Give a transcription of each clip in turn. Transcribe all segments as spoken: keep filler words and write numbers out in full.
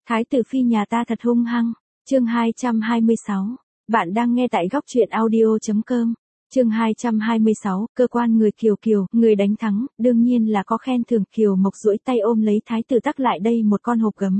Thái tử phi nhà ta thật hung hăng. Chương hai trăm hai mươi sáu. Bạn đang nghe tại góc truyện audio chấm com. Chương hai trăm hai mươi sáu, cơ quan người Kiều Kiều, người đánh thắng, đương nhiên là có khen thưởng. Kiều Mộc duỗi tay ôm lấy thái tử tắc lại đây một con hộp gấm.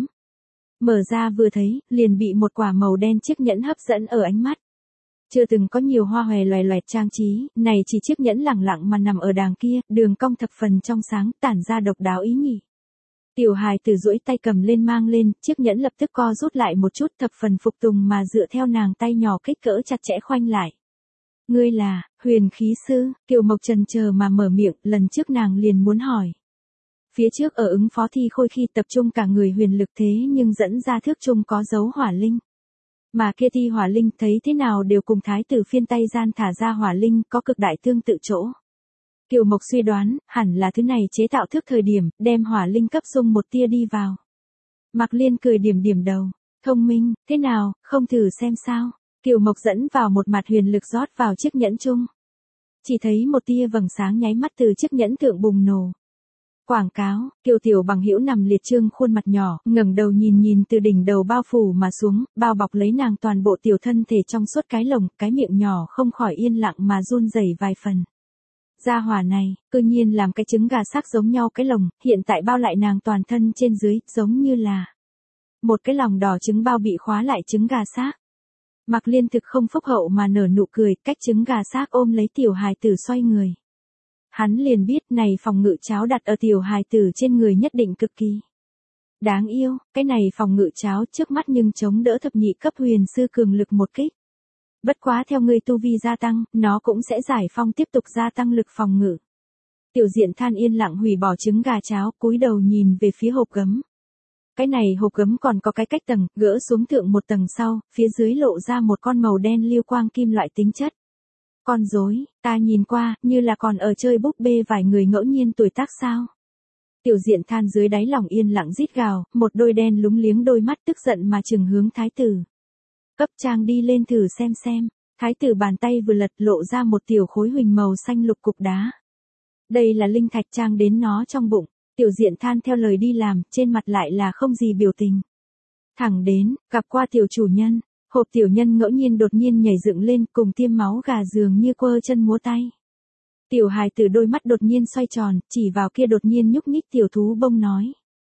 Mở ra vừa thấy, liền bị một quả màu đen chiếc nhẫn hấp dẫn ở ánh mắt. Chưa từng có nhiều hoa hòe loè loẹt trang trí, này chỉ chiếc nhẫn lẳng lặng mà nằm ở đàng kia, đường cong thập phần trong sáng, tản ra độc đáo ý nhị. Tiểu hài tử duỗi tay cầm lên mang lên, chiếc nhẫn lập tức co rút lại một chút, thập phần phục tùng mà dựa theo nàng tay nhỏ kích cỡ chặt chẽ khoanh lại. Ngươi là, huyền khí sư, Kiều Mộc chần chờ mà mở miệng, lần trước nàng liền muốn hỏi. Phía trước ở ứng phó thi khôi khi tập trung cả người huyền lực thế nhưng dẫn ra thước trung có dấu hỏa linh. Mà kia thi hỏa linh thấy thế nào đều cùng thái tử phiên tay gian thả ra hỏa linh có cực đại tương tự chỗ. Kiều Mộc suy đoán, hẳn là thứ này chế tạo thước thời điểm, đem hỏa linh cấp dung một tia đi vào. Mạc Liên cười điểm điểm đầu, thông minh, thế nào, không thử xem sao. Kiều Mộc dẫn vào một mặt huyền lực rót vào chiếc nhẫn chung. Chỉ thấy một tia vầng sáng nháy mắt từ chiếc nhẫn thượng bùng nổ. Quảng cáo, Kiều Tiểu Bằng Hữu nằm liệt trương khuôn mặt nhỏ, ngẩng đầu nhìn nhìn từ đỉnh đầu bao phủ mà xuống, bao bọc lấy nàng toàn bộ tiểu thân thể trong suốt cái lồng, cái miệng nhỏ không khỏi yên lặng mà run rẩy vài phần. Gia hỏa này, cư nhiên làm cái trứng gà xác giống nhau cái lồng, hiện tại bao lại nàng toàn thân trên dưới, giống như là một cái lòng đỏ trứng bao bị khóa lại trứng gà xác. Mạc Liên thực không phúc hậu mà nở nụ cười, cách trứng gà xác ôm lấy tiểu hài tử xoay người. Hắn liền biết này phòng ngự cháo đặt ở tiểu hài tử trên người nhất định cực kỳ đáng yêu, cái này phòng ngự cháo trước mắt nhưng chống đỡ thập nhị cấp huyền sư cường lực một kích. Bất quá theo người tu vi gia tăng, nó cũng sẽ giải phong tiếp tục gia tăng lực phòng ngự. Tiểu Diện Than yên lặng hủy bỏ trứng gà cháo, cúi đầu nhìn về phía hộp gấm. Cái này hộp gấm còn có cái cách tầng, gỡ xuống thượng một tầng sau, phía dưới lộ ra một con màu đen lưu quang kim loại tính chất. Con rối, ta nhìn qua, như là còn ở chơi búp bê vài người ngẫu nhiên tuổi tác sao. Tiểu Diện Than dưới đáy lòng yên lặng rít gào, một đôi đen lúng liếng đôi mắt tức giận mà trừng hướng thái tử. Cấp trang đi lên thử xem xem, thái tử bàn tay vừa lật lộ ra một tiểu khối huỳnh màu xanh lục cục đá. Đây là linh thạch trang đến nó trong bụng, Tiểu Diện Than theo lời đi làm, trên mặt lại là không gì biểu tình. Thẳng đến, gặp qua tiểu chủ nhân, hộp tiểu nhân ngẫu nhiên đột nhiên nhảy dựng lên cùng tiêm máu gà dường như quơ chân múa tay. Tiểu hài tử đôi mắt đột nhiên xoay tròn, chỉ vào kia đột nhiên nhúc nhích tiểu thú bông nói.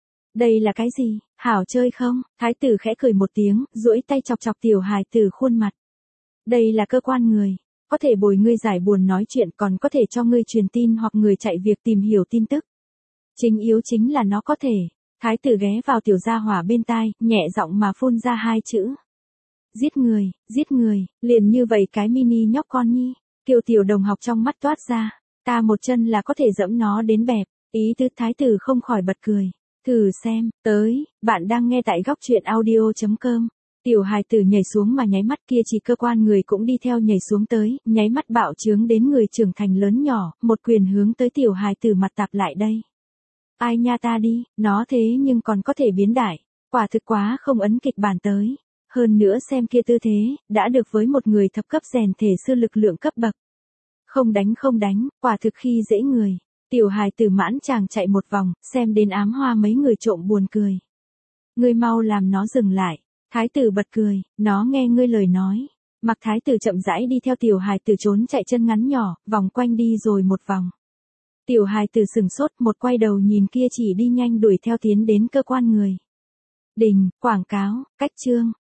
Đây là cái gì, hảo chơi không? Thái tử khẽ cười một tiếng, duỗi tay chọc chọc tiểu hài tử khuôn mặt. Đây là cơ quan người, có thể bồi ngươi giải buồn nói chuyện, còn có thể cho ngươi truyền tin hoặc người chạy việc tìm hiểu tin tức. Chính yếu chính là nó có thể. Thái tử ghé vào tiểu gia hỏa bên tai, nhẹ giọng mà phun ra hai chữ. Giết người, giết người, liền như vậy cái mini nhóc con nhi. Kiều Tiểu đồng học trong mắt toát ra, ta một chân là có thể dẫm nó đến bẹp. Ý tứ thái tử không khỏi bật cười. Thử xem, tới, bạn đang nghe tại góc truyện audio chấm com. Tiểu hài tử nhảy xuống mà nháy mắt kia chỉ cơ quan người cũng đi theo nhảy xuống tới, nháy mắt bạo trướng đến người trưởng thành lớn nhỏ, một quyền hướng tới tiểu hài tử mặt tạp lại đây. Ai nha ta đi, nó thế nhưng còn có thể biến đại, quả thực quá không ấn kịch bản tới. Hơn nữa xem kia tư thế, đã được với một người thập cấp rèn thể sư lực lượng cấp bậc. Không đánh không đánh, quả thực khi dễ người. Tiểu hài tử mãn chàng chạy một vòng, xem đến ám hoa mấy người trộm buồn cười. Ngươi mau làm nó dừng lại. Thái tử bật cười, nó nghe ngươi lời nói. Mặc thái tử chậm rãi đi theo tiểu hài tử trốn chạy chân ngắn nhỏ, vòng quanh đi rồi một vòng. Tiểu hài tử sừng sốt, một quay đầu nhìn kia chỉ đi nhanh đuổi theo tiến đến cơ quan người. Đình, quảng cáo, cách chương,